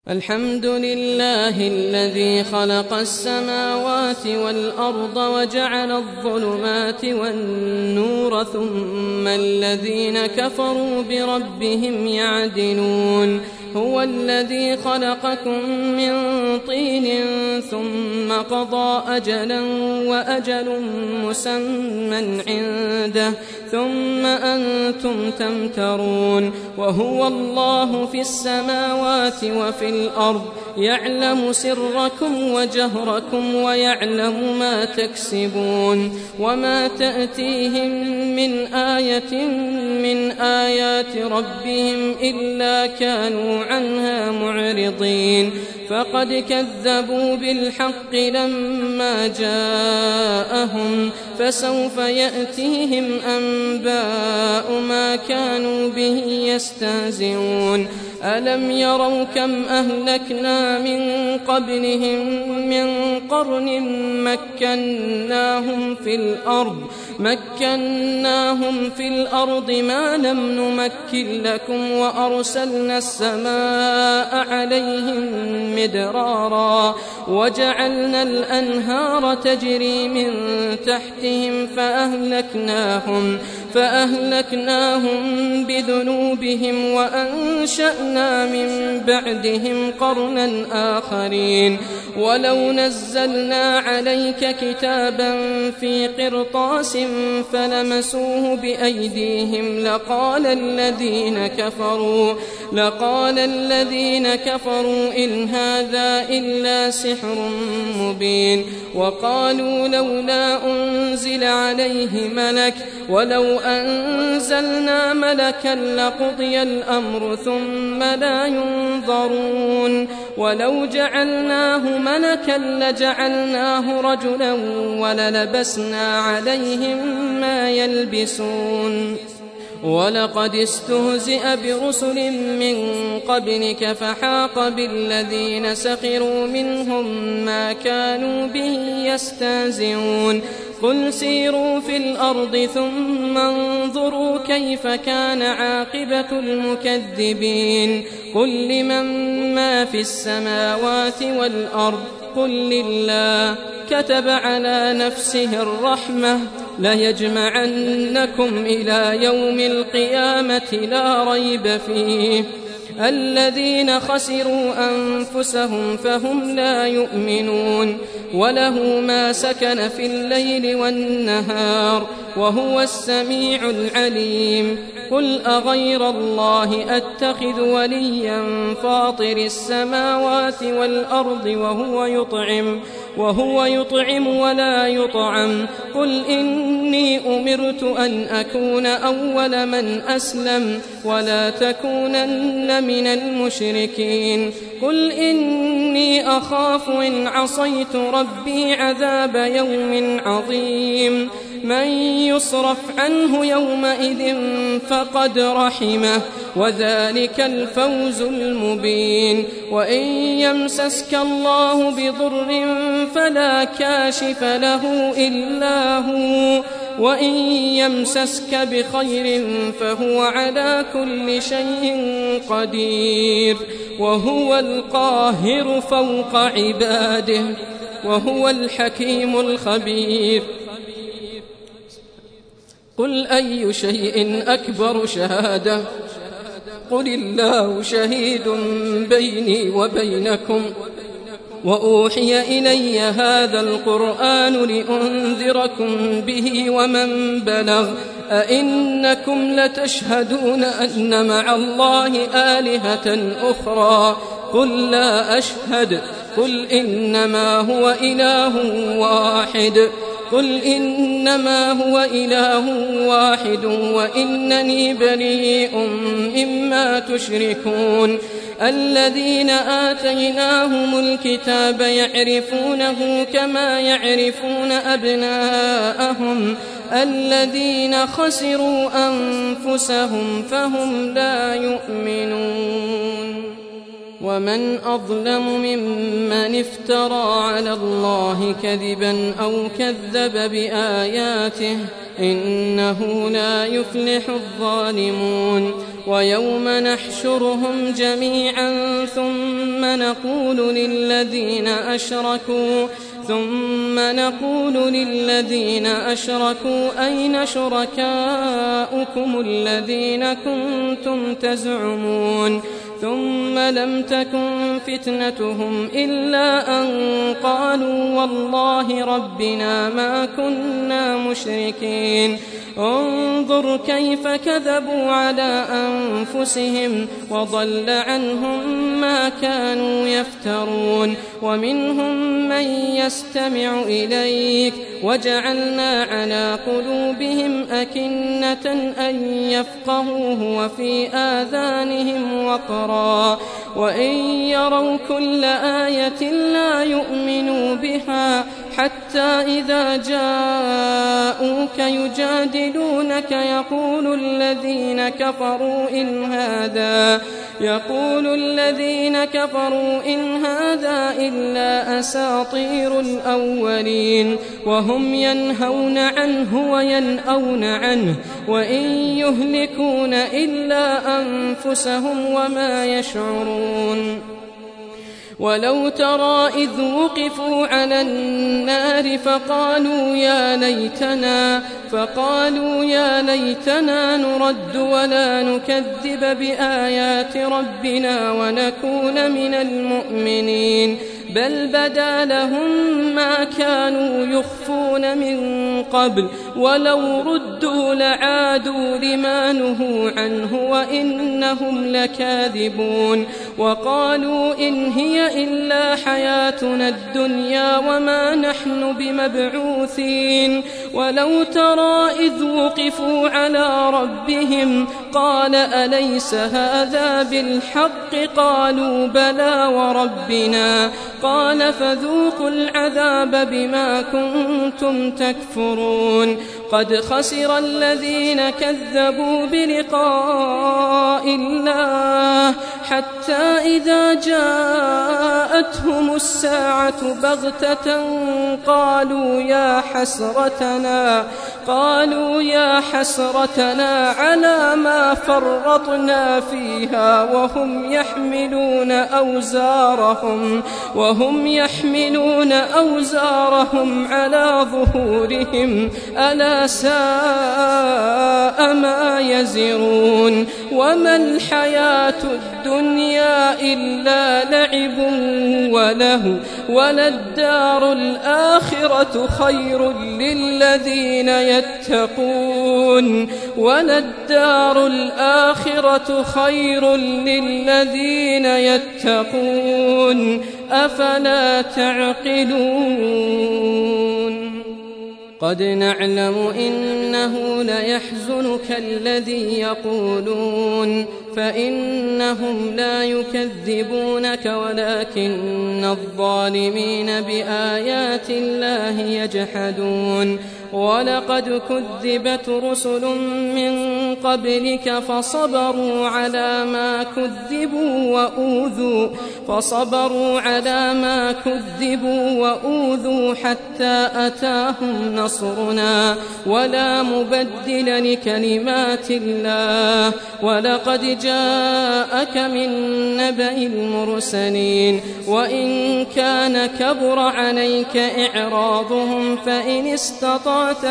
الحمد لله الذي خلق السماوات والأرض وجعل الظلمات والنور ثم الذين كفروا بربهم يعدلون هو الذي خلقكم من طين ثم قضى أجلا وأجل مسمى عنده ثم أنتم تمترون وهو الله في السماوات وفي الأرض يعلم سركم وجهركم ويعلم ما تكسبون وما تأتيهم من آية من آيات ربهم إلا كانوا عنها معرضين فقد كذبوا بالحق لما جاءهم فسوف يأتيهم أنباء ما كانوا به يستهزئون ألم يروا كم أهلكنا من قبلهم من قرن مكناهم في الأرض ما لم نمكن لكم وأرسلنا السماء عليهم مدرارا وجعلنا الأنهار تجري من تحتهم فأهلكناهم بذنوبهم وأنشأنا من بعدهم قرنا آخرين ولو نزلنا عليك كتابا في قرطاس فلمسوه بأيديهم لقال الذين كفروا إن هذا إلا سحر مبين وقالوا لولا أنزل عليه ملك ولو أنزلنا ملكا لقضي الأمر ثم لا ينظرون ولو جعلناه ملكا لجعلناه رجلا وللبسنا عليهم ما يلبسون ولقد استهزئ برسل من قبلك فحاق بالذين سخروا منهم ما كانوا به يستهزئون قل سيروا في الأرض ثم انظروا كيف كان عاقبة المكذبين قل لمن ما في السماوات والأرض قل لله كتب على نفسه الرحمة ليجمعنكم إلى يوم القيامة لا ريب فيه الذين خسروا أنفسهم فهم لا يؤمنون وله ما سكن في الليل والنهار وهو السميع العليم قل أغير الله أتخذ وليا فاطر السماوات والأرض وهو يطعم ولا يطعم قل إني أمرت أن أكون أول من أسلم ولا تكونن من المشركين قل إني أخاف إن عصيت ربي عذاب يوم عظيم من يصرف عنه يومئذ فقد رحمه وذلك الفوز المبين وإن يمسسك الله بضر فلا كاشف له إلا هو وإن يمسسك بخير فهو على كل شيء قدير وهو القاهر فوق عباده وهو الحكيم الخبير قل أي شيء أكبر شهادة قل الله شهيد بيني وبينكم وأوحي إلي هذا القرآن لأنذركم به ومن بلغ أئنكم لتشهدون أن مع الله آلهة أخرى قل لا أشهد قل إنما هو إله واحد وإنني بريء مما تشركون الذين آتيناهم الكتاب يعرفونه كما يعرفون أبناءهم الذين خسروا أنفسهم فهم لا يؤمنون ومن أظلم ممن افترى على الله كذبا أو كذب بآياته إنه لا يفلح الظالمون ويوم نحشرهم جميعا ثم ثم نقول للذين أشركوا أين شركاؤكم الذين كنتم تزعمون ثم لم تكن فتنتهم إلا أن قالوا والله ربنا ما كنا مشركين انظر كيف كذبوا على أنفسهم وضل عنهم ما كانوا يفترون ومنهم من يستمع إليك وجعلنا على قلوبهم أكنة أن يفقهوه وفي آذانهم وقرا وإن يروا كل آية لا يؤمنوا بها حتى إذا جاءوك يجادلونك يقول الذين كفروا إن هذا إلا أساطير الأولين وهم ينهون عنه وينأون عنه وإن يهلكون إلا أنفسهم وما يشعرون ولو ترى إذ وقفوا على النار فقالوا يا ليتنا نرد ولا نكذب بآيات ربنا ونكون من المؤمنين بل بدا لهم ما كانوا يخفون من قبل ولو ردوا لعادوا لما نهوا عنه وإنهم لكاذبون وقالوا إن هي إلا حياتنا الدنيا وما نحن بمبعوثين ولو ترى إذ وقفوا على ربهم قال أليس هذا بالحق قالوا بلى وربنا قال فذوقوا العذاب بما كنتم تكفرون قد خسر الذين كذبوا بلقاء الله حتى إذا جاءتهم الساعة بغتة قالوا يا حسرتنا على ما فرطنا فيها وهم يحملون أوزارهم على ظهورهم ألا ساء ما يزرون وما الحياة الدنيا إلا لعب وله وللدار الآخرة خير للذين يتقون أفلا تعقلون قد نعلم إنه ليحزنك الذي يقولون فإنهم لا يكذبونك ولكن الظالمين بآيات الله يجحدون ولقد كذبت رسل من قبلك فصبروا على ما كذبوا وأوذوا حتى أتاهم نصرنا ولا مبدل لكلمات الله ولقد جاءك من نبأ المرسلين وإن كان كبر عليك إعراضهم فإن استطعت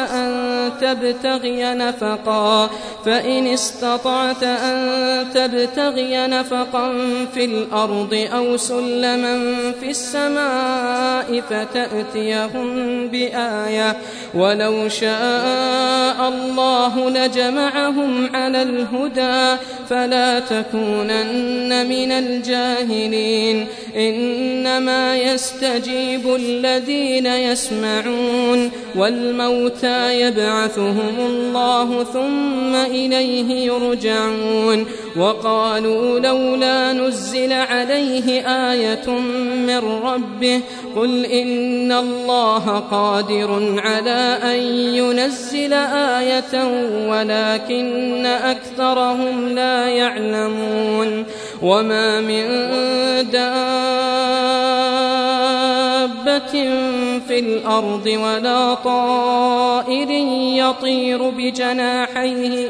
أن تبتغي نفقا في الأرض أو سلما في السماء فتأتيهم بآية ولو شاء الله لجمعهم على الهدى فلا تكونن من الجاهلين إنما يستجيب الذين يسمعون والموتى يبعثهم الله ثم إليه يرجعون وقالوا لولا نزل عليه آية من ربه قل إن الله قادر على أن ينزل آية ولكن أكثرهم لا يعلمون وما من دابة في الأرض ولا طائر يطير بجناحيه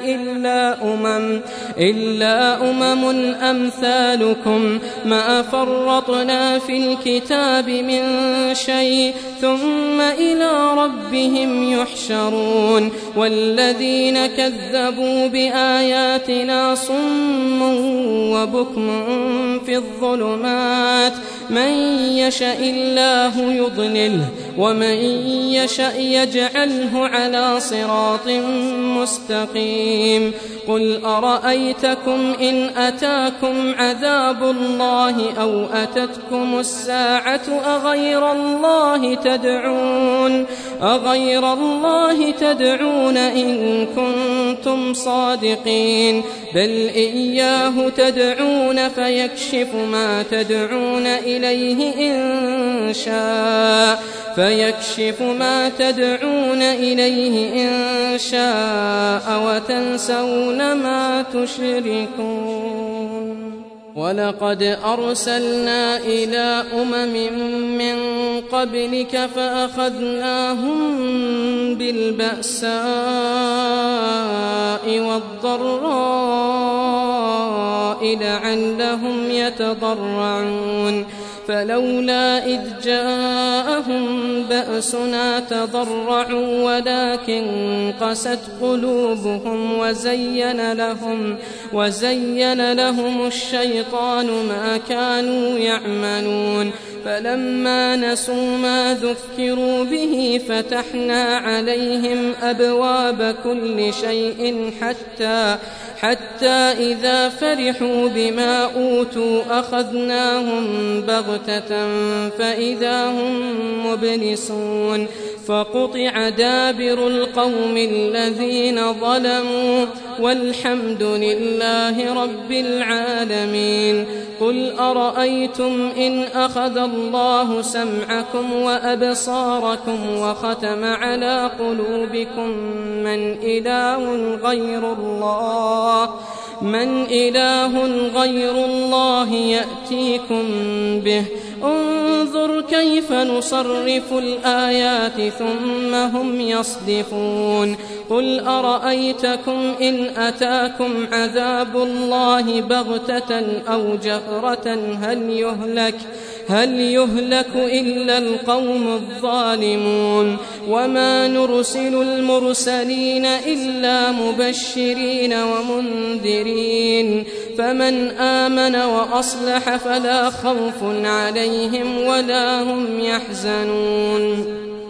إلا أمم أمثالكم ما فرطنا في الكتاب من شيء ثم إلى ربهم يحشرون والذين كذبوا بآياتنا صم وبكم في الظلمات من يشاء الله يضلله ومن يشاء يجعله على صراط مستقيم قل أرأيتكم إن أتاكم عذاب الله أو أتتكم الساعة أغير الله تدعون إن كنتم صادقين بل إياه تدعون فيكشف ما تدعون إليه إن شاء وتنسون ما تشركون ولقد أرسلنا إلى من قبلك فأخذناهم بالبأساء والضراء لعلهم يتضرعون فلولا إذ جاءهم بأسنا تضرعوا ولكن قست قلوبهم وزين لهم الشيطان ما كانوا يعملون فلما نسوا ما ذكروا به فتحنا عليهم أبواب كل شيء حتى إذا فرحوا بما أوتوا أخذناهم بغتة فإذا هم مبلسون فقطع دابر القوم الذين ظلموا والحمد لله رب العالمين قل أرأيتم إن أخذ الله سمعكم وأبصاركم وختم على قلوبكم من إله غير الله يأتيكم به انظر كيف نصرف الآيات ثم هم يصدفون قل أرأيتكم إن أتاكم عذاب الله بغتة أو جهرة هل يهلك إلا القوم الظالمون وما نرسل المرسلين إلا مبشرين ومنذرين فمن آمن وأصلح فلا خوف عليهم ولا هم يحزنون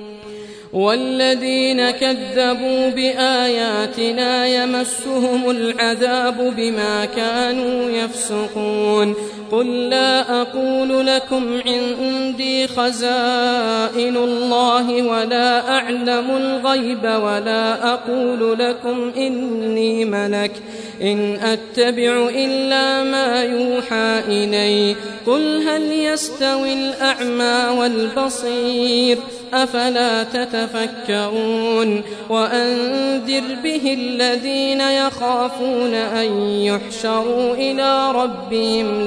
والذين كذبوا بآياتنا يمسهم العذاب بما كانوا يفسقون قل لا أقول لكم عندي خزائن الله ولا أعلم الغيب ولا أقول لكم إني ملك إن أتبع إلا ما يوحى إلي قل هل يستوي الأعمى والبصير أفلا تتفكرون وأنذر به الذين يخافون أن يحشروا إلى ربهم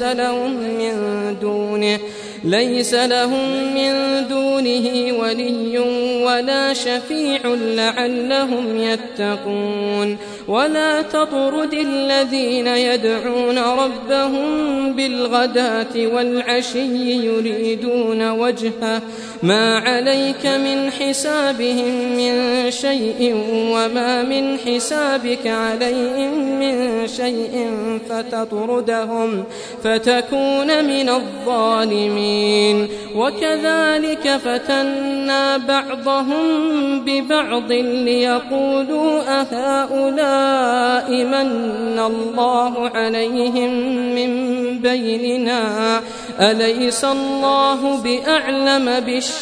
ليس لهم من دونه ولي ولا شفيع لعلهم يتقون ولا تطرد الذين يدعون ربهم بالغداة والعشي يريدون وجهه ما عليك من حسابهم من شيء وما من حسابك عليهم من شيء فتطردهم فتكون من الظالمين وكذلك فتنا بعضهم ببعض ليقولوا أهؤلاء من الله عليهم من بيننا أليس الله بأعلم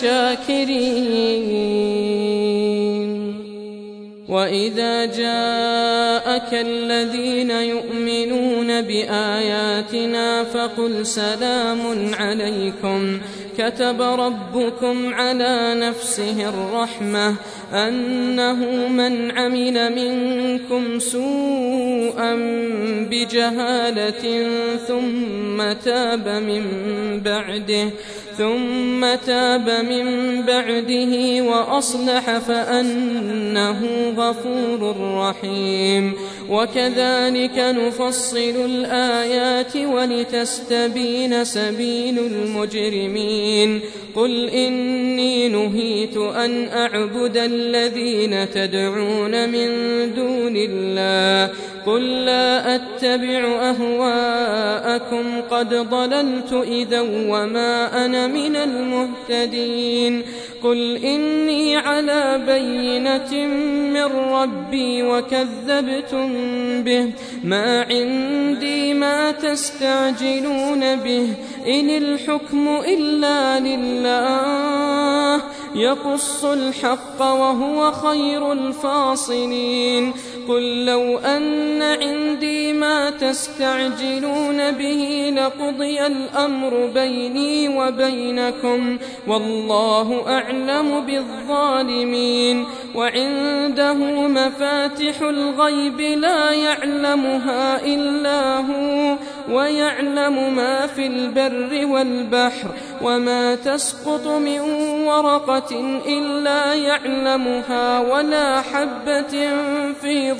بالشاكرين وإذا جاءك الذين يؤمنون بآياتنا فقل سلام عليكم كتب ربكم على نفسه الرحمة أنه من عمل منكم سوءا بجهالة ثم ثم تاب من بعده وأصلح فأنه غفور رحيم وكذلك نفصل الآيات ولتستبين سبيل المجرمين قل إني نهيت أن أعبد الذين تدعون من دون الله قل لا أتبع أهواءكم قد ضللت إذا وما أنا من المهتدين قل إني على بينة من ربي وكذبتم به ما عندي ما تستعجلون به إن الحكم إلا لله يقص الحق وهو خير الفاصلين قل لو أن عندي ما تستعجلون به لقضي الأمر بيني وبينكم والله أعلم بالظالمين وعنده مفاتح الغيب لا يعلمها إلا هو ويعلم ما في البر والبحر وما تسقط من ورقة إلا يعلمها ولا حبة في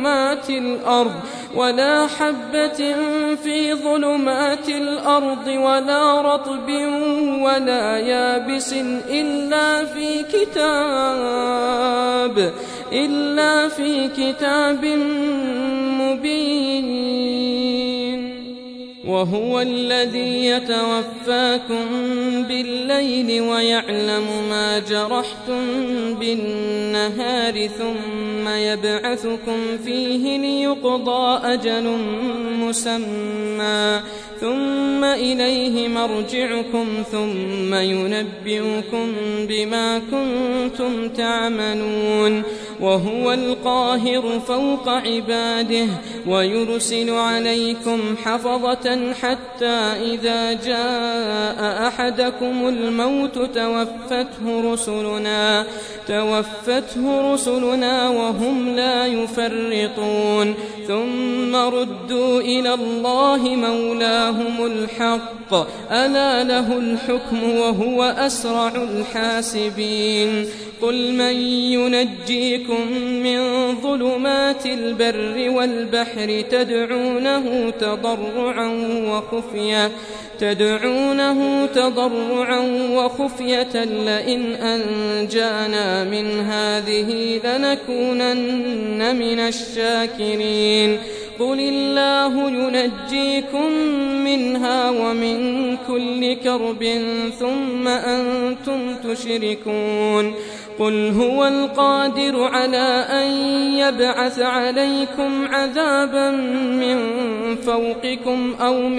ظلمات الأرض ولا رطب ولا يابس إلا في كتاب مبين وهو الذي يتوفاكم بالليل ويعلم ما جرحتم بالنهار ثم يبعثكم فيه ليقضى أجل مسمى ثم إليه مرجعكم ثم ينبئكم بما كنتم تعملون وهو القاهر فوق عباده ويرسل عليكم حفظة حتى إذا جاء أحدكم الموت توفته رسلنا وهم لا يفرطون ثم ردوا إلى الله مولاهم الحق ألا له الحكم وهو أسرع الحاسبين قل من ينجيكم من ظلمات البر والبحر تدعونه تضرعا وخفية لئن أنجانا من هذه لنكونن من الشاكرين قل الله ينجيكم منها ومن كل كرب ثم أنتم تشركون قل هو القادر على أن يبعث عليكم عذابا من فوقكم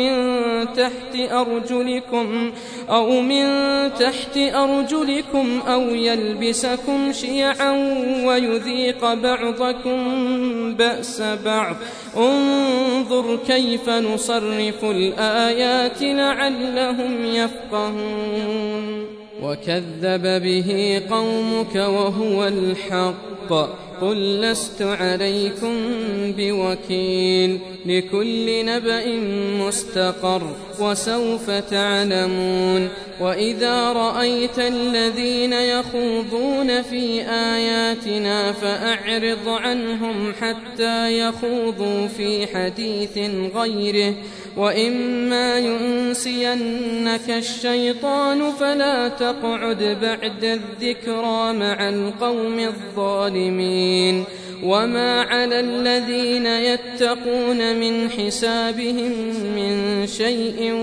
أو من تحت أرجلكم أو يلبسكم شيعا ويذيق بعضكم بأس بعض انظر كيف نصرف الآيات لعلهم يفقهون وكذب به قومك وهو الحق قل لست عليكم بوكيل لكل نبأ مستقر وسوف تعلمون وإذا رأيت الذين يخوضون في آياتنا فأعرض عنهم حتى يخوضوا في حديث غيره وإما ينسينك الشيطان فلا تقعد بعد الذكرى مع القوم الظالمين وما على الذين يتقون من حسابهم من شيء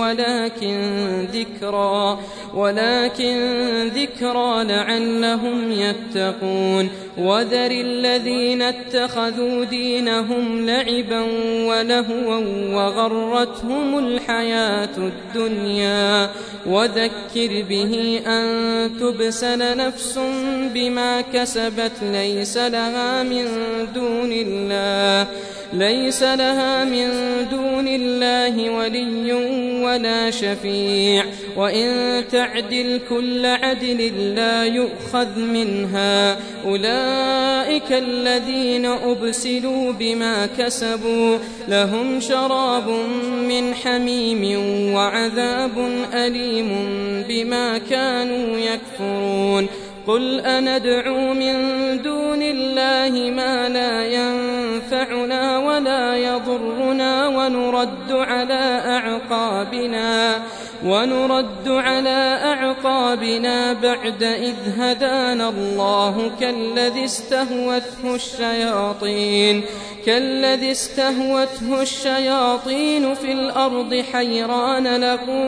ولكن ذكرى لعلهم يتقون وذر الذين اتخذوا دينهم لعبا ولهوا وغرتهم الحياة الدنيا وذكر به أن تبسل نفس بما كسبت ليس لها من من دون الله ولي ولا شفيع، وإن تعدل كل عدل لا يؤخذ منها. أولئك الذين أبسلوا بما كسبوا لهم شراب من حميم وعذاب أليم بما كانوا يكفرون. قل أندعو من دون الله ما لا ينفعنا ولا يضرنا ونرد على أعقابنا بعد إذ هدانا الله كالذي استهوته الشياطين في الأرض حيران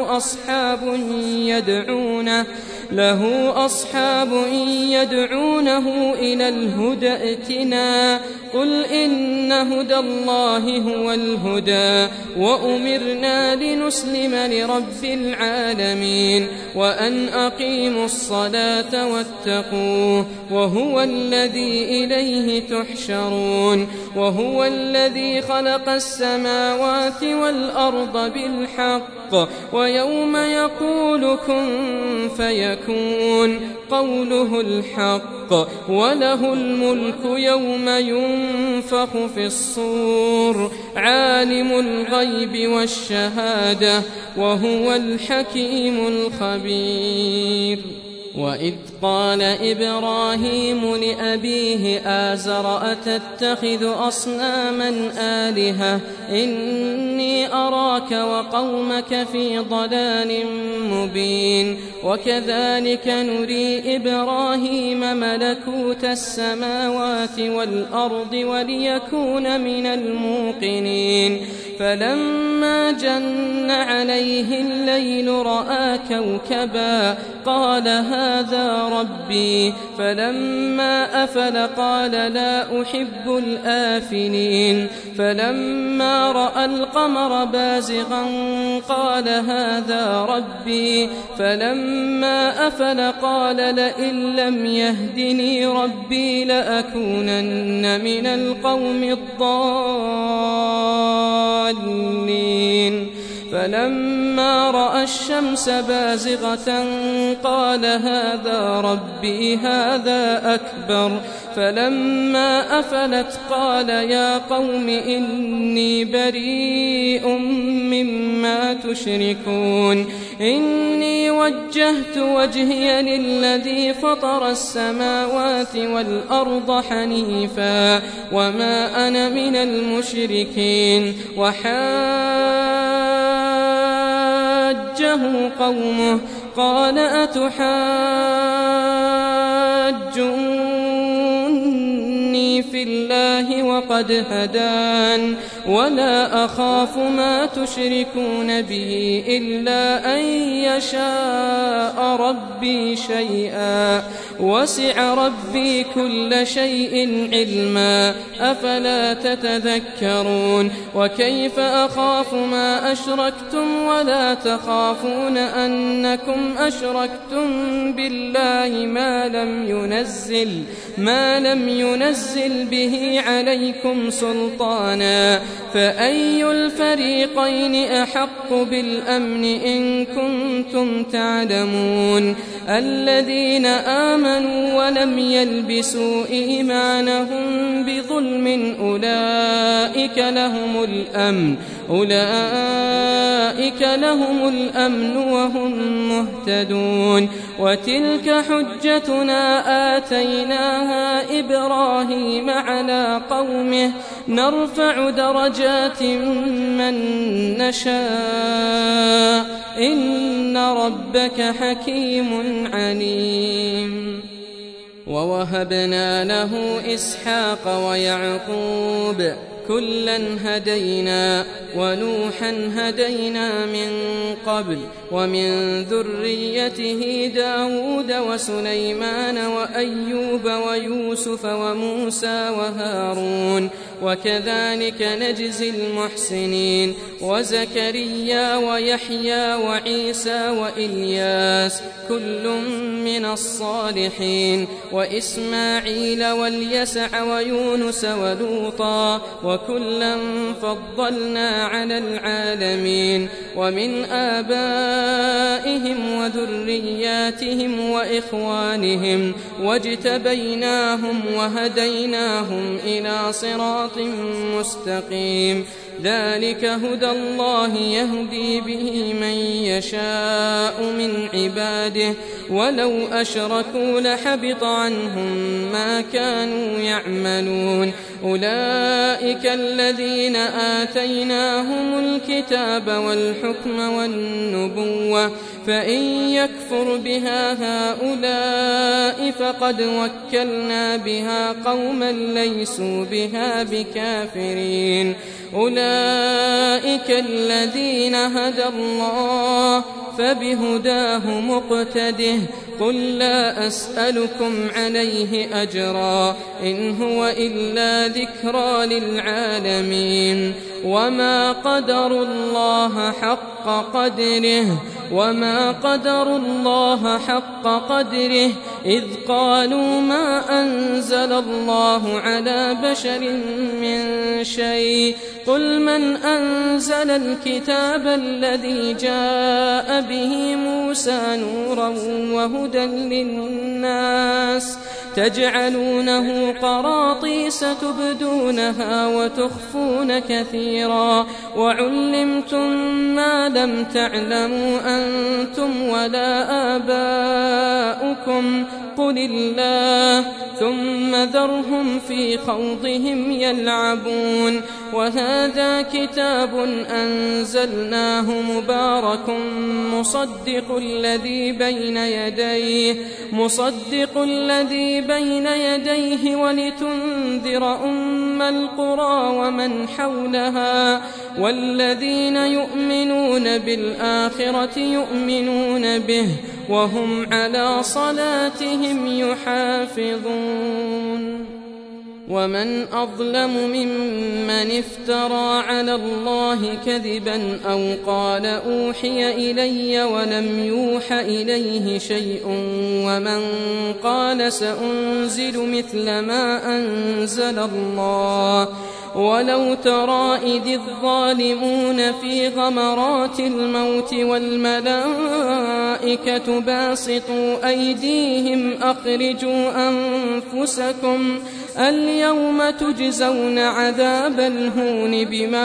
له أصحاب يدعونه إلى الهدى ائتنا. قل إن هدى الله هو الهدى وأمرنا لنسلم لرب العالمين وأن أقيموا الصلاة واتقوه وهو الذي إليه تحشرون. وهو الذي خلق السماوات والأرض بالحق ويوم يقول كن فيكون قوله الحق وله الملك يوم ينفخ في الصور عالم الغيب والشهادة وهو الحكيم الخبير. وإذ قال إبراهيم لأبيه آزر أتتخذ أصناما آلهة إني أراك وقومك في ضلال مبين. وكذلك نري إبراهيم ملكوت السماوات والأرض وليكون من الموقنين. فلما جن عليه الليل رأى كوكبا قال هذا ربي. فلما أفل قال لا أحب الآفلين. فلما رأى القمر بازغا قال هذا ربي. فلما أفل قال لئن لم يهدني ربي لأكونن من القوم الضالين. فلما رأى الشمس بازغة قال هذا ربي هذا أكبر. فلما أفلت قال يا قوم إني بريء مما تشركون. إني وجهت وجهي للذي فطر السماوات والأرض حنيفا وما أنا من المشركين. وحاجه قومه قال أتحاجوني في الله وقد هدان ولا أخاف ما تشركون به إلا أن يشاء ربي شيئا وسع ربي كل شيء علما أفلا تتذكرون. وكيف أخاف ما أشركتم ولا تخافون أنكم أشركتم بالله ما لم ينزل به عليكم سلطانا. فأي الفريقين أحق بالأمن إن كنتم تعلمون. الذين آمنوا ولم يلبسوا إيمانهم بظلم أولئك لهم الأمن وهم مهتدون. وتلك حجتنا آتيناها إبراهيم على قومه نرفع درجات من نشاء إن ربك حكيم عليم. ووهبنا له إسحاق ويعقوب كلا هدينا ونوحا هدينا من قبل ومن ذريته داود وسليمان وأيوب ويوسف وموسى وهارون وكذلك نجزي المحسنين وزكريا ويحيى وعيسى وإلياس كل من الصالحين وإسماعيل واليسع ويونس ولوطا وكلا فضلنا على العالمين ومن آبائهم وذرياتهم وإخوانهم واجتبيناهم وهديناهم إلى صراط مستقيم ذلك هدى الله يهدي به من يشاء من عباده ولو أشركوا لحبط عنهم ما كانوا يعملون أولئك الذين آتيناهم الكتاب والحكم والنبوة فإن يكفر بها هؤلاء فقد وكلنا بها قوما ليسوا بها بكافرين أولئك الذين هدى الله فبهداه مقتده قل لا أسألكم عليه أجرا إن هو إلا ذكرى للعالمين وما قدروا الله حق قدره إذ قالوا ما أنزل الله على بشر من شيء قل من أنزل الكتاب الذي جاء به موسى نورا وهدى للناس تجعلونه قراطيس تبدونها وتخفون كثيرا وعلمتم ما لم تعلموا أنتم ولا آباؤكم قل الله ثم ذرهم في خوضهم يلعبون وهذا كتاب أنزلناه مبارك مصدق الذي بين يديه ولتنذر أم القرى ومن حولها والذين يؤمنون بالآخرة يؤمنون به وهم على صلاتهم يحافظون ومن أظلم ممن افترى على الله كذبا أو قال أوحي إلي ولم يوح إليه شيء ومن قال سأنزل مثل ما أنزل الله ولو ترى إذ الظالمون في غمرات الموت والملائكة باسطوا أيديهم أخرجوا أنفسكم اليوم تجزون عذاب الهون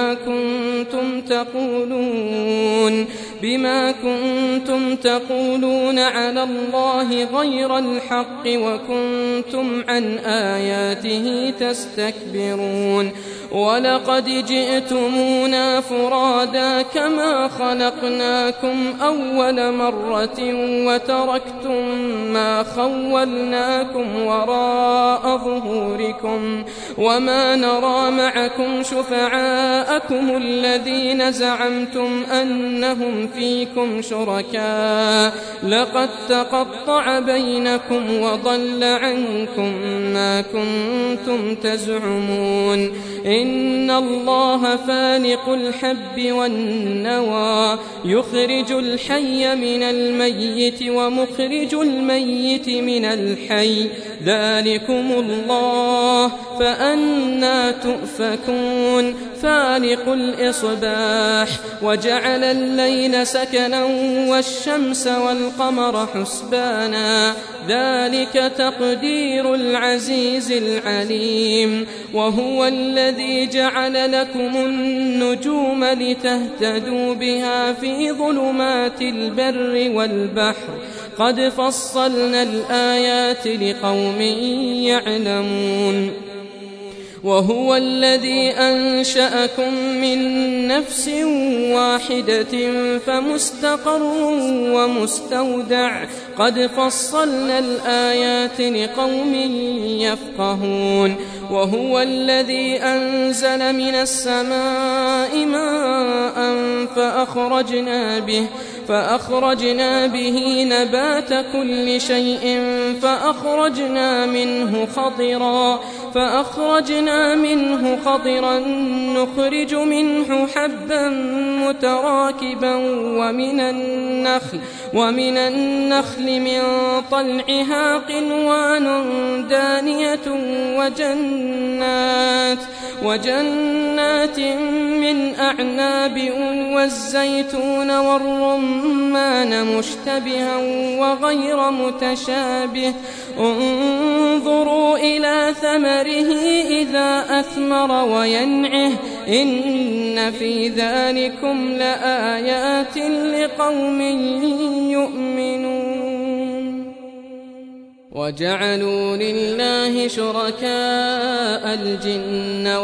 بما كنتم تقولون على الله غير الحق وكنتم عن آياته تستكبرون ولقد جئتمونا فرادا كما خلقناكم أول مرة وتركتم ما خولناكم وراء ظهوركم وما نرى معكم شفعاءكم الذين زعمتم أنهم فيكم شركاء لقد تقطع بينكم وضل عنكم ما كنتم تزعمون إن الله فالق الحب والنوى يخرج الحي من الميت ومخرج الميت من الحي ذلكم الله فأنى تؤفكون فالق الإصباح وجعل الليل سكنا والشمس والقمر حسبانا ذلك تقدير العزيز العليم وهو الذي جعل لكم النجوم لتهتدوا بها في ظلمات البر والبحر قد فصلنا الآيات لقوم يعلمون وهو الذي أنشأكم من نفس واحدة فمستقر ومستودع قد فصلنا الآيات لقوم يفقهون وهو الذي أنزل من السماء ماء فأخرجنا به نبات كل شيء فأخرجنا منه فأخرجنا منه خضرا نخرج منه حبا متراكبا ومن النخل من طلعها قنوان دانية وجنات من أعناب والزيتون والرمان مشتبها وغير متشابه انظروا إلى ثمره إذا أثمر وينعه إن في ذلكم لآيات لقوم يؤمنون. وجعلوا لله شركاء الجن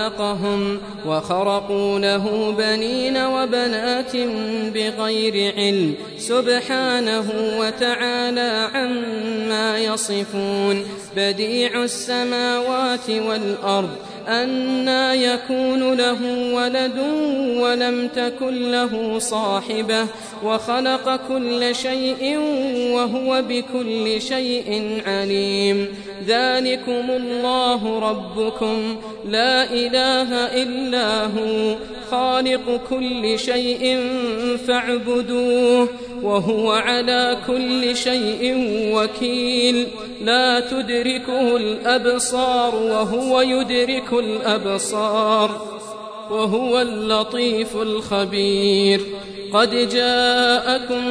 وخرقوا له بنين وبنات بغير علم سبحانه وتعالى عما يصفون. بديع السماوات والأرض أنى يكون له ولد ولم تكن له صاحبة وخلق كل شيء وهو بكل شيء عليم. ذلكم الله ربكم لا إله إلا هو خالق كل شيء فاعبدوه وهو على كل شيء وكيل. لا تدركه الأبصار وهو يدرك الأبصار وهو اللطيف الخبير. قد جاءكم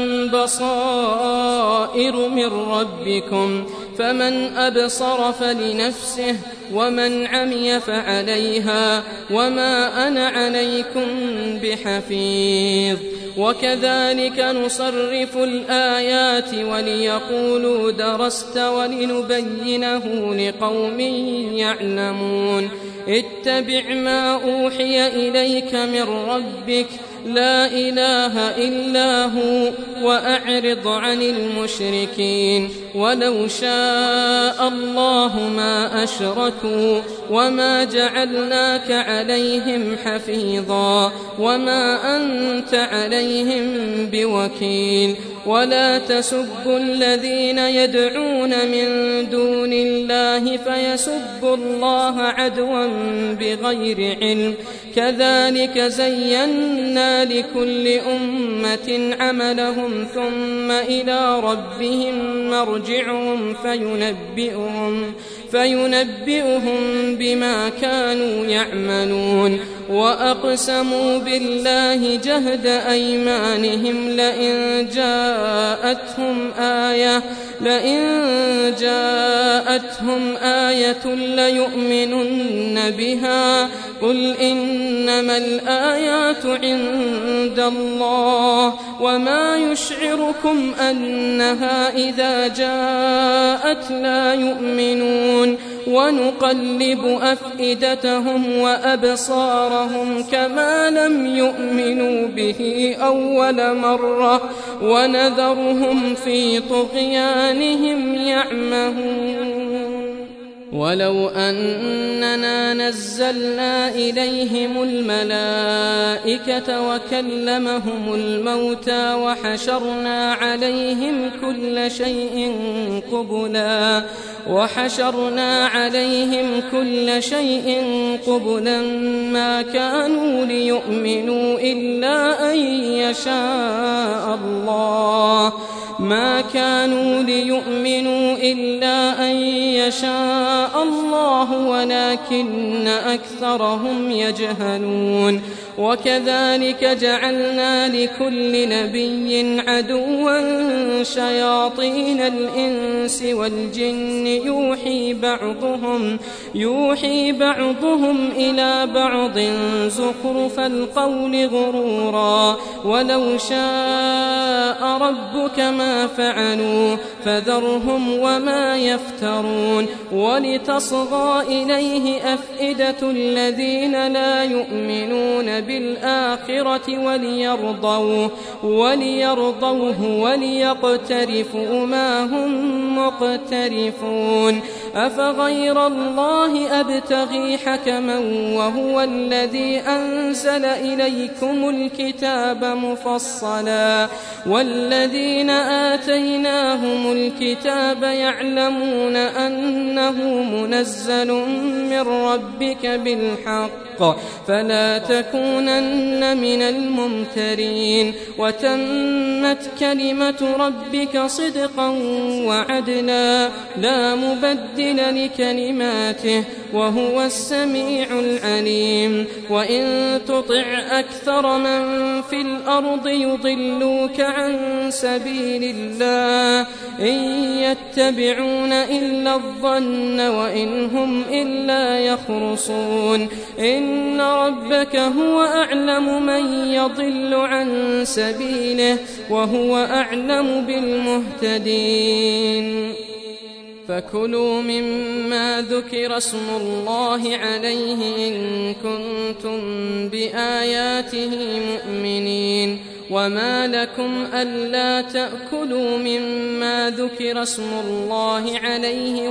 بصائر من ربكم فمن أبصر فلنفسه ومن عمي فعليها وما أنا عليكم بحفيظ. وكذلك نصرف الآيات وليقولوا درست ولنبينه لقوم يعلمون. اتبع ما أوحي إليك من ربك لا إله إلا هو وأعرض عن المشركين. ولو شاء الله ما أشركوا وما جعلناك عليهم حفيظا وما أنت عليهم بوكيل. ولا تسبوا الذين يدعون من دون الله فيسبوا الله عدوا بغير علم. كذلك زينا لكل أمة عملهم ثم إلى ربهم مرجعهم فينبئهم بما كانوا يعملون. وأقسموا بالله جهد أيمانهم لئن جاءتهم آية ليؤمنن بها قل إنما الآيات عند الله وما يشعركم أنها إذا جاءت لا يؤمنون. ونقلب أفئدتهم وأبصارهم كما لم يؤمنوا به أول مرة ونذرهم في طغيانهم يعمهون. ولو أننا نزلنا إليهم الملائكة وكلمهم الموتى وحشرنا عليهم كل شيء قبلا ما كانوا ليؤمنوا إلا أن يشاء الله ولكن أكثرهم يجهلون. وكذلك جعلنا لكل نبي عدوا شياطين الإنس والجن يوحي بعضهم إلى بعض زخرف القول غرورا. ولو شاء ربك ما فعلوا فذرهم وما يفترون. ولتصغى إليه أفئدة الذين لا يؤمنون بالآخرة وليرضوه وليقترفوا ما هم مقترفون. أفغير الله أبتغي حكما وهو الذي أنزل إليكم الكتاب مفصلا والذين آتيناهم الكتاب يعلمون أنه منزل من ربك بالحق فلا تكونن من الممترين وتمت كلمة ربك صدقا وعدلا لا مبدل لكلماته وهو السميع العليم وإن تطع أكثر من في الأرض يضلوك عن سبيل الله إن يتبعون إلا الظن وإن هم إلا يخرصون إن ربك هو أعلم من يضل عن سبيله وهو أعلم بالمهتدين فكلوا مما ذكر اسم الله عليه إن كنتم بآياته مؤمنين وما لكم ألا تأكلوا مما ذكر اسم الله عليه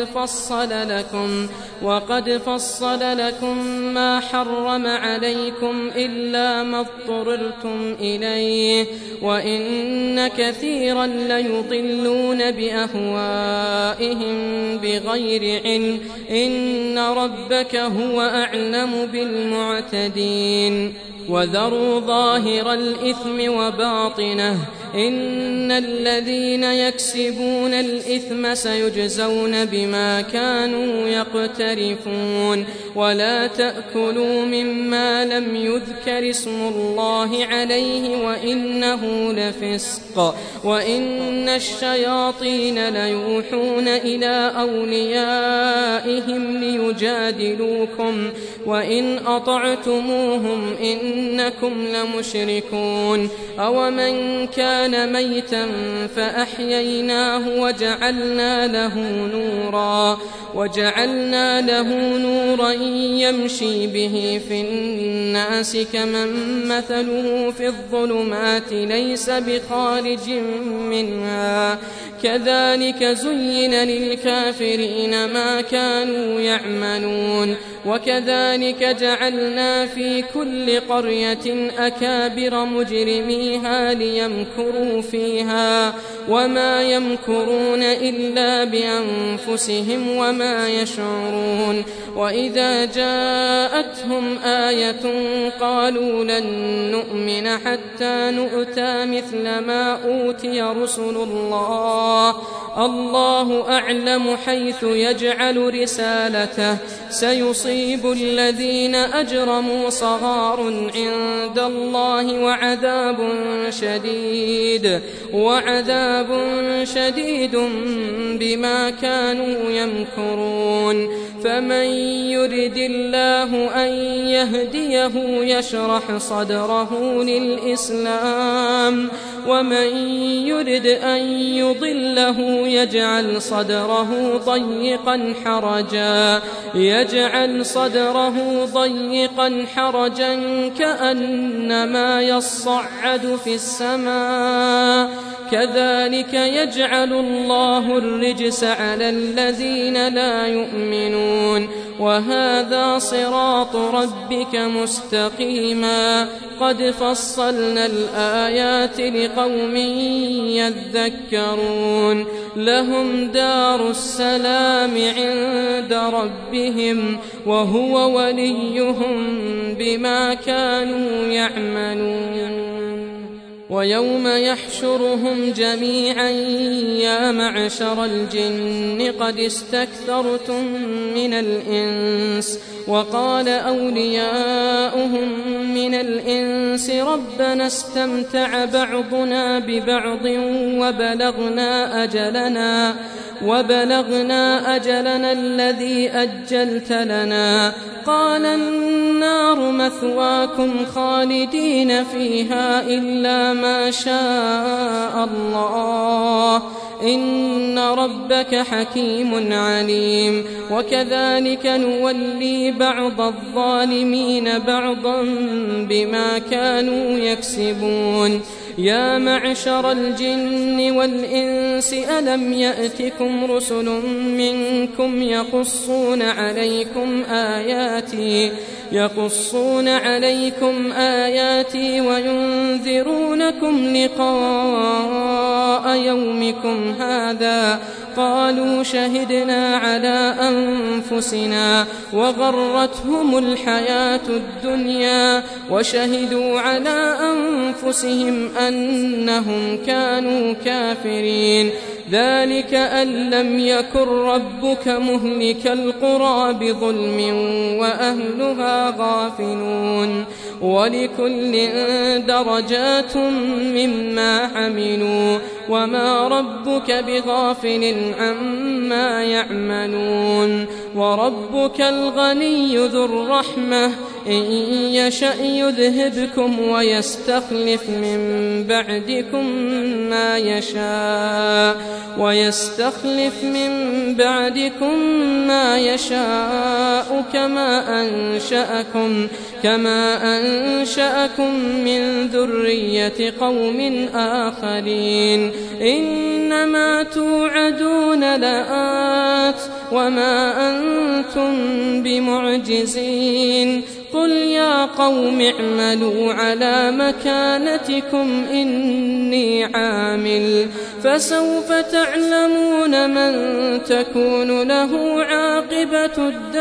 وقد فصل لكم ما حرم عليكم إلا ما اضطررتم إليه وإن كثيرا ليضلون بأهوائهم بغير علم إن ربك هو أعلم بالمعتدين وذروا ظاهر الإثم وباطنه إن الذين يكسبون الإثم سيجزون بما كانوا يقترفون ولا تأكلوا مما لم يذكر اسم الله عليه وإنه لفسق وإن الشياطين ليوحون إلى أوليائهم ليجادلوكم وإن أطعتموهم إنكم لمشركون أومن كان ميتا فأحييناه وجعلنا له نورا يمشي به في الناس كمن مثله في الظلمات ليس بخارج منها كذلك زين للكافرين ما كانوا يعملون وكذلك جعلنا في كل قرية أكابر مجرميها ليمكروا فيها وما يمكرون إلا بأنفسهم وما يشعرون وإذا جاءتهم آية قالوا لن نؤمن حتى نؤتى مثل ما أوتي رسل الله أعلم حيث يجعل رسالته سيصيب الذين أجرموا صغار عند الله وعذاب شديد بما كانوا يمكرون فمن يرد الله أن يهديه يشرح صدره للإسلام ومن يرد أن يضله يجعل صدره ضيقا حرجا كأنما يصعد في السماء كذلك يجعل الله الرجس على الذين لا يؤمنون وهذا صراط ربك مستقيما قد فصلنا الآيات لقوم يذكرون لهم دار السلام عند ربهم وهو وليهم بما كانوا يعملون ويوم يحشرهم جميعا يا معشر الجن قد استكثرتم من الإنس وقال أولياؤهم من الإنس ربنا استمتع بعضنا ببعض وبلغنا أجلنا الذي أجلت لنا قال النار مثواكم خالدين فيها إلا ما شاء الله إن ربك حكيم عليم وكذلك نولي بعض الظالمين بعضا بما كانوا يكسبون يا معشر الجن والإنس ألم يأتكم رسل منكم يقصون عليكم آياتي وينذرونكم لقاء يومكم هذا قالوا شهدنا على أنفسنا وغرتهم الحياة الدنيا وشهدوا على أنفسهم أنهم كانوا كافرين ذلك أن لم يكن ربك مهلك القرى بظلم وأهلها غافلون ولكل درجات مما عملوا وما ربك بغافل عما يعملون وربك الغني ذو الرحمة إن يشأ يذهبكم ويستخلف من بعدكم ما يشاء كما أنشأكم من ذرية قوم آخرين إنما توعدون لآت وما أنتم بمعجزين قل يا قوم اعملوا على مكانتكم إني عامل فسوف تعلمون من تكون له عاقبة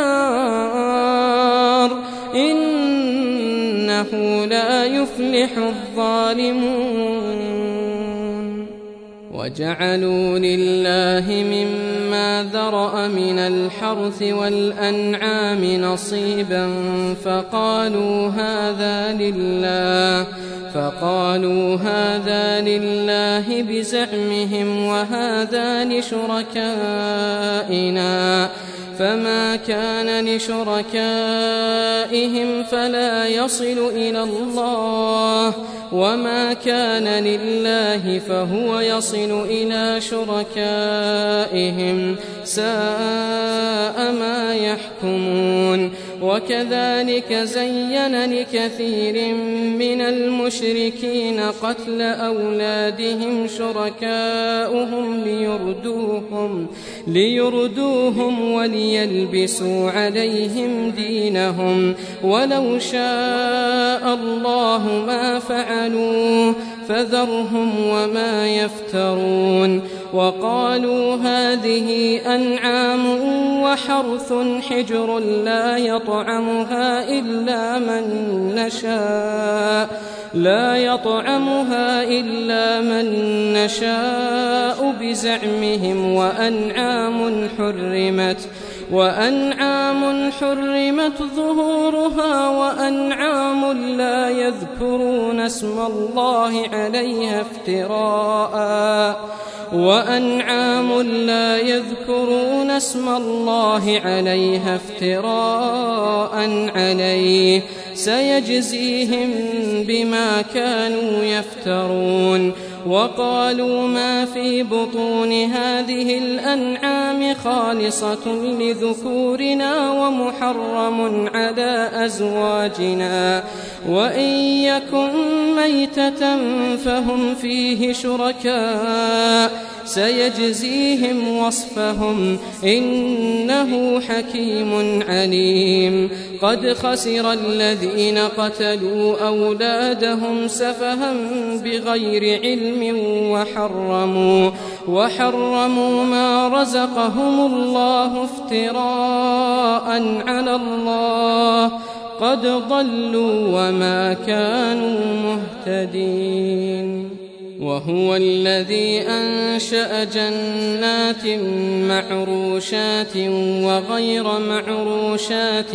الدار إنه لا يفلح الظالمون وجعلوا لله مما ذرأ من الحرث والأنعام نصيبا فقالوا هذا لله بزعمهم وهذا لشركائنا فما كان لشركائهم فلا يصل إلى الله وما كان لله فهو يصل إلى شركائهم ساء ما يحكمون وكذلك زين لكثير من المشركين قتل أولادهم شركاؤهم ليردوهم وليلبسوا عليهم دينهم ولو شاء الله ما فعلوه فذرهم وما يفترون وقالوا هذه أنعام وحرث حجر لا يطعمها إلا من نشاء بزعمهم وأنعام حرمت ظهورها وأنعام لا يذكرون اسم الله عليها افتراء عليه سيجزيهم بما كانوا يفترون وقالوا ما في بطون هذه الأنعام خالصة لذكورنا ومحرم على أزواجنا وإن يكن ميتة فهم فيه شركاء سيجزيهم وصفهم إنه حكيم عليم قد خسر الذين قتلوا أولادهم سفها بغير علم وحرموا ما رزقهم الله افتراء على الله قد ضلوا وما كانوا مهتدين وهو الذي أنشأ جنات معروشات وغير معروشات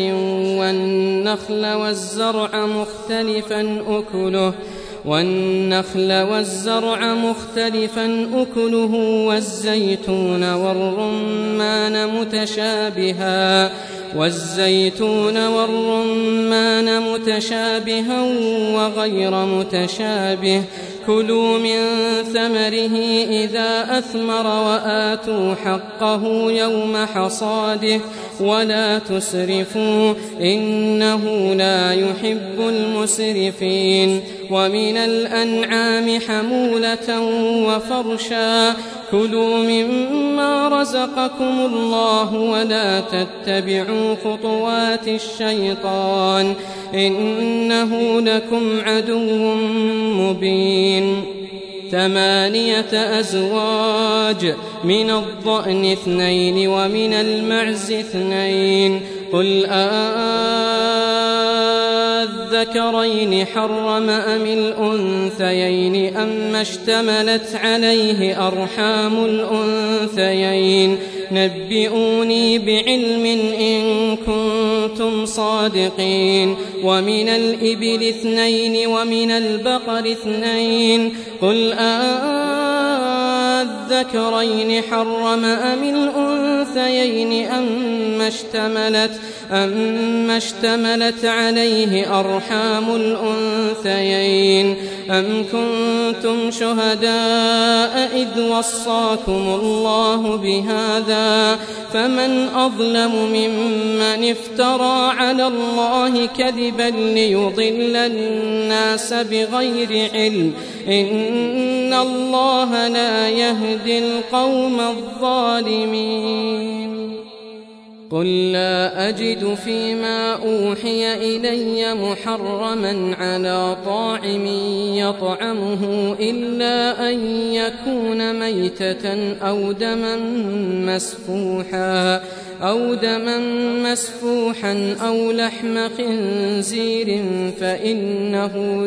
والنخل والزرع مختلفا أكله والزيتون والرمان متشابها وغير متشابه كلوا من ثمره إذا أثمر وآتوا حقه يوم حصاده ولا تسرفوا إنه لا يحب المسرفين ومن الأنعام حمولة وفرشا كلوا مما رزقكم الله ولا تتبعوا خطوات الشيطان إنه لكم عدو مبين 8 أزواج من الضأن 2 ومن المعز 2 قل الذكرين حرم أم الأنثيين أم اشتملت عليه أرحام الأنثيين نبئوني بعلم إن كنتم صادقين ومن الإبل 2 ومن البقر 2 قل الذكرين حرم أم الأنثيين أم اشتملت عليه أرحام الأنثيين أم كنتم شهداء إذ وصاكم الله بهذا فمن أظلم ممن افترى على الله كذبا ليضل الناس بغير علم إن الله لا يهدي القوم الظالمين قل لا أجد فيما أوحي إلي محرما على طاعم يطعمه إلا أن يكون ميتة أو دما مسفوحا أو لحم خنزير فإنه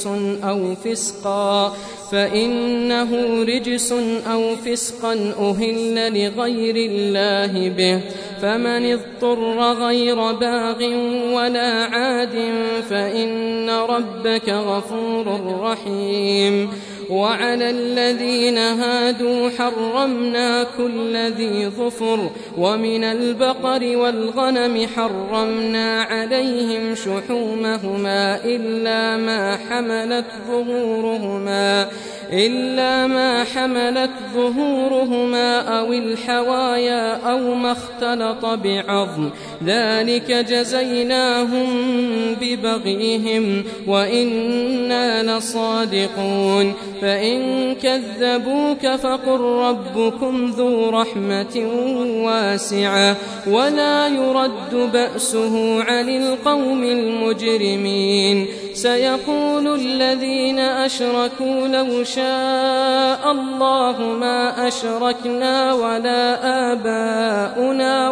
رجس أو فسقا أهل لغير الله به فمن اضطر غير باغ ولا عاد فإن ربك غفور رحيم وعلى الذين هادوا حرمنا كل ذي ظفر ومن البقر والغنم حرمنا عليهم شحومهما إلا ما حملت ظهورهما أو الحوايا أو ما اختلط بعظم ذلك جزيناهم ببغيهم وإنا لصادقون فإن كذبوك فقل ربكم ذو رحمة واسعة ولا يرد بأسه عن القوم المجرمين سيقول الذين أشركوا لو شاء الله ما أشركنا ولا آباؤنا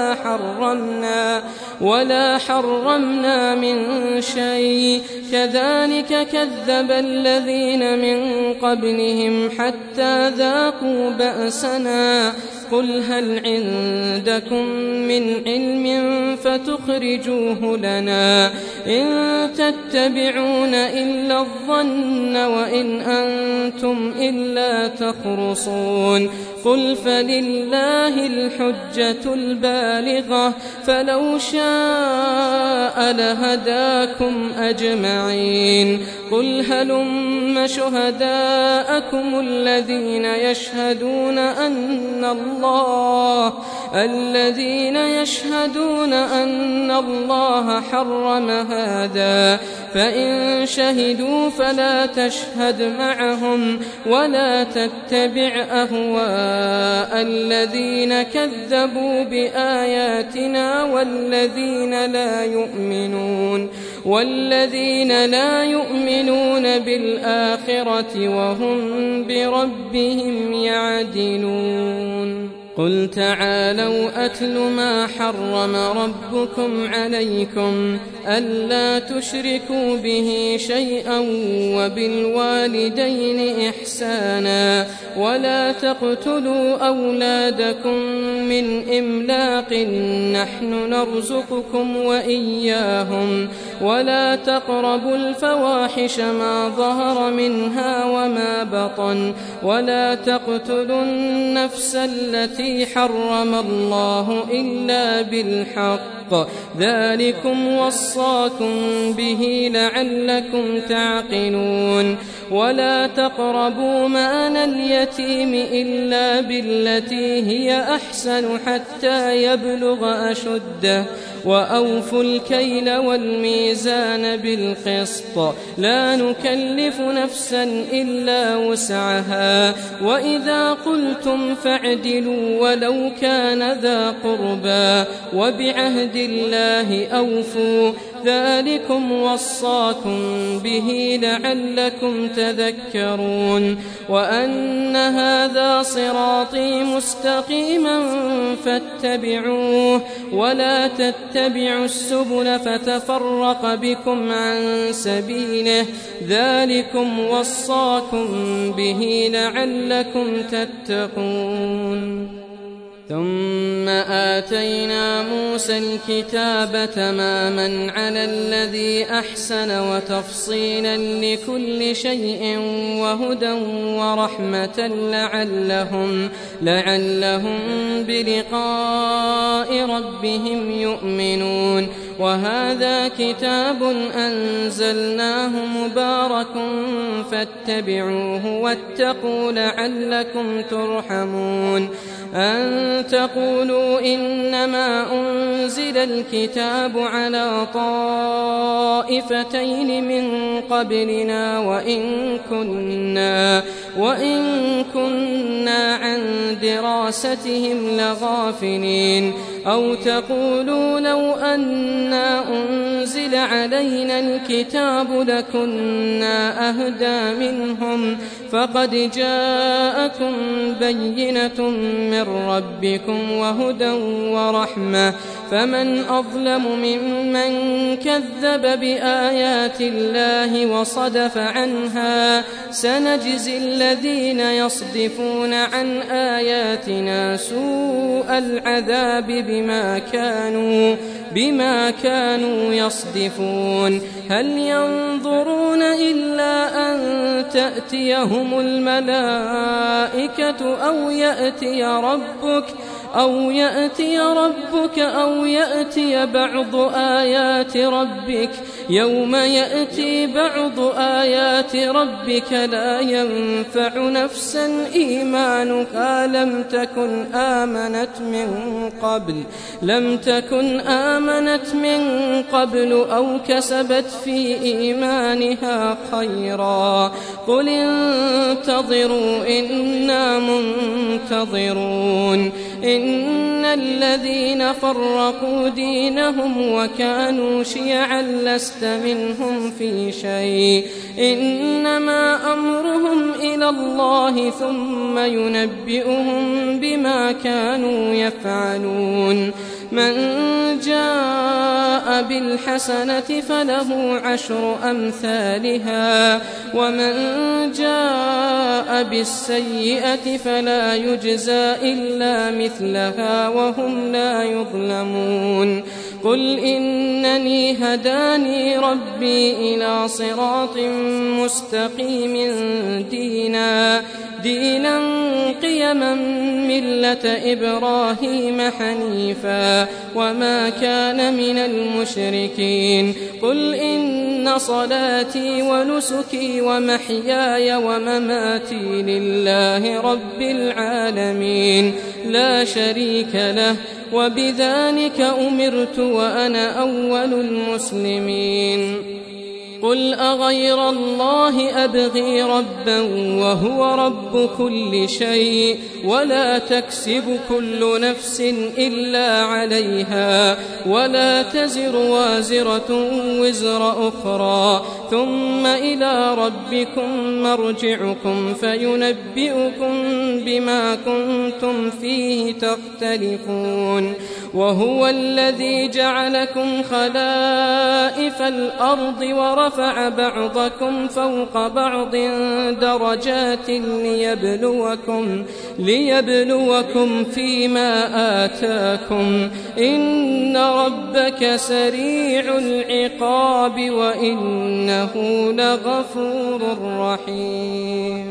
ولا حرمنا من شيء كذلك كذب الذين من قبلهم حتى ذاقوا بأسنا قل هل عندكم من علم فتخرجوه لنا إن تتبعون إلا الظن وإن أنتم إلا تخرصون قل فلله الحجة البالغة فلو شاء لهداكم أجمعين قل هلم شهداءكم الذين يشهدون أن الله حرم هذا فإن شهدوا فلا تشهد معهم ولا تتبع أهواء الذين كذبوا بآياتنا والذين لا يؤمنون بالآخرة وهم بربهم يعدلون قل تعالوا أتل ما حرم ربكم عليكم ألا تشركوا به شيئا وبالوالدين إحسانا ولا تقتلوا أولادكم من إملاق نحن نرزقكم وإياهم ولا تقربوا الفواحش ما ظهر منها وما بطن ولا تقتلوا النفس التي التي حرم الله إلا بالحق ذلكم وصاكم به لعلكم تعقلون ولا تقربوا مال اليتيم إلا بالتي هي أحسن حتى يبلغ أشده وأوفوا الكيل والميزان بالقسط لا نكلف نفسا إلا وسعها وإذا قلتم فاعدلوا ولو كان ذا قربى وبعهد الله أوفوا ذلكم وصاكم به لعلكم تذكرون وأن هذا صراطي مستقيما فاتبعوه ولا تتبعوا السبل فتفرق بكم عن سبيله ذلكم وصاكم به لعلكم تتقون ثم آتينا موسى الكتاب تماما على الذي أحسن وتفصيلا لكل شيء وهدى ورحمة لعلهم بلقاء ربهم يؤمنون وهذا كتاب أنزلناه مبارك فاتبعوه واتقوا لعلكم ترحمون أن تقولوا إنما أنزل الكتاب على طائفتين من قبلنا وإن كنا عن دراستهم لغافلين أو تقولوا لو أنا أنزل علينا الكتاب لكنا أهدى منهم فقد جاءكم بينة من ربكم وهدى ورحمة فمن أظلم ممن كذب بآيات الله وصدف عنها سنجزي الذين يصدفون عن آياتنا سوء العذاب بما كانوا يصدفون هل ينظرون إلا أن تأتيهم الملائكة أو يأتي ربك أو يأتي بعض آيات ربك يوم يأتي بعض آيات ربك لا ينفع نفسا إيمانها لم تكن آمنت من قبل أو كسبت في إيمانها خيرا قل انتظروا إنا منتظرون إن الذين فرقوا دينهم وكانوا شيعا لست منهم في شيء إنما أمرهم إلى الله ثم ينبئهم بما كانوا يفعلون من جاء بالحسنة فله 10 أمثالها ومن جاء بالسيئة فلا يجزى إلا مثلها وهم لا يظلمون قل إنني هداني ربي إلى صراط مستقيم دينا قيما ملة إبراهيم حنيفا وما كان من المشركين قل إن صلاتي ونسكي ومحياي ومماتي لله رب العالمين لا شريك له وبذلك أمرت وأنا أول المسلمين قل أغير الله أبغي ربا وهو رب كل شيء ولا تكسب كل نفس إلا عليها ولا تزر وازرة وزر أخرى ثم إلى ربكم مرجعكم فينبئكم بما كنتم فيه تختلفون وهو الذي جعلكم خلائف الأرض ورفع بعضكم فوق بعض درجات ليبلوكم فيما آتاكم إن ربك سريع العقاب وإنه لغفور رحيم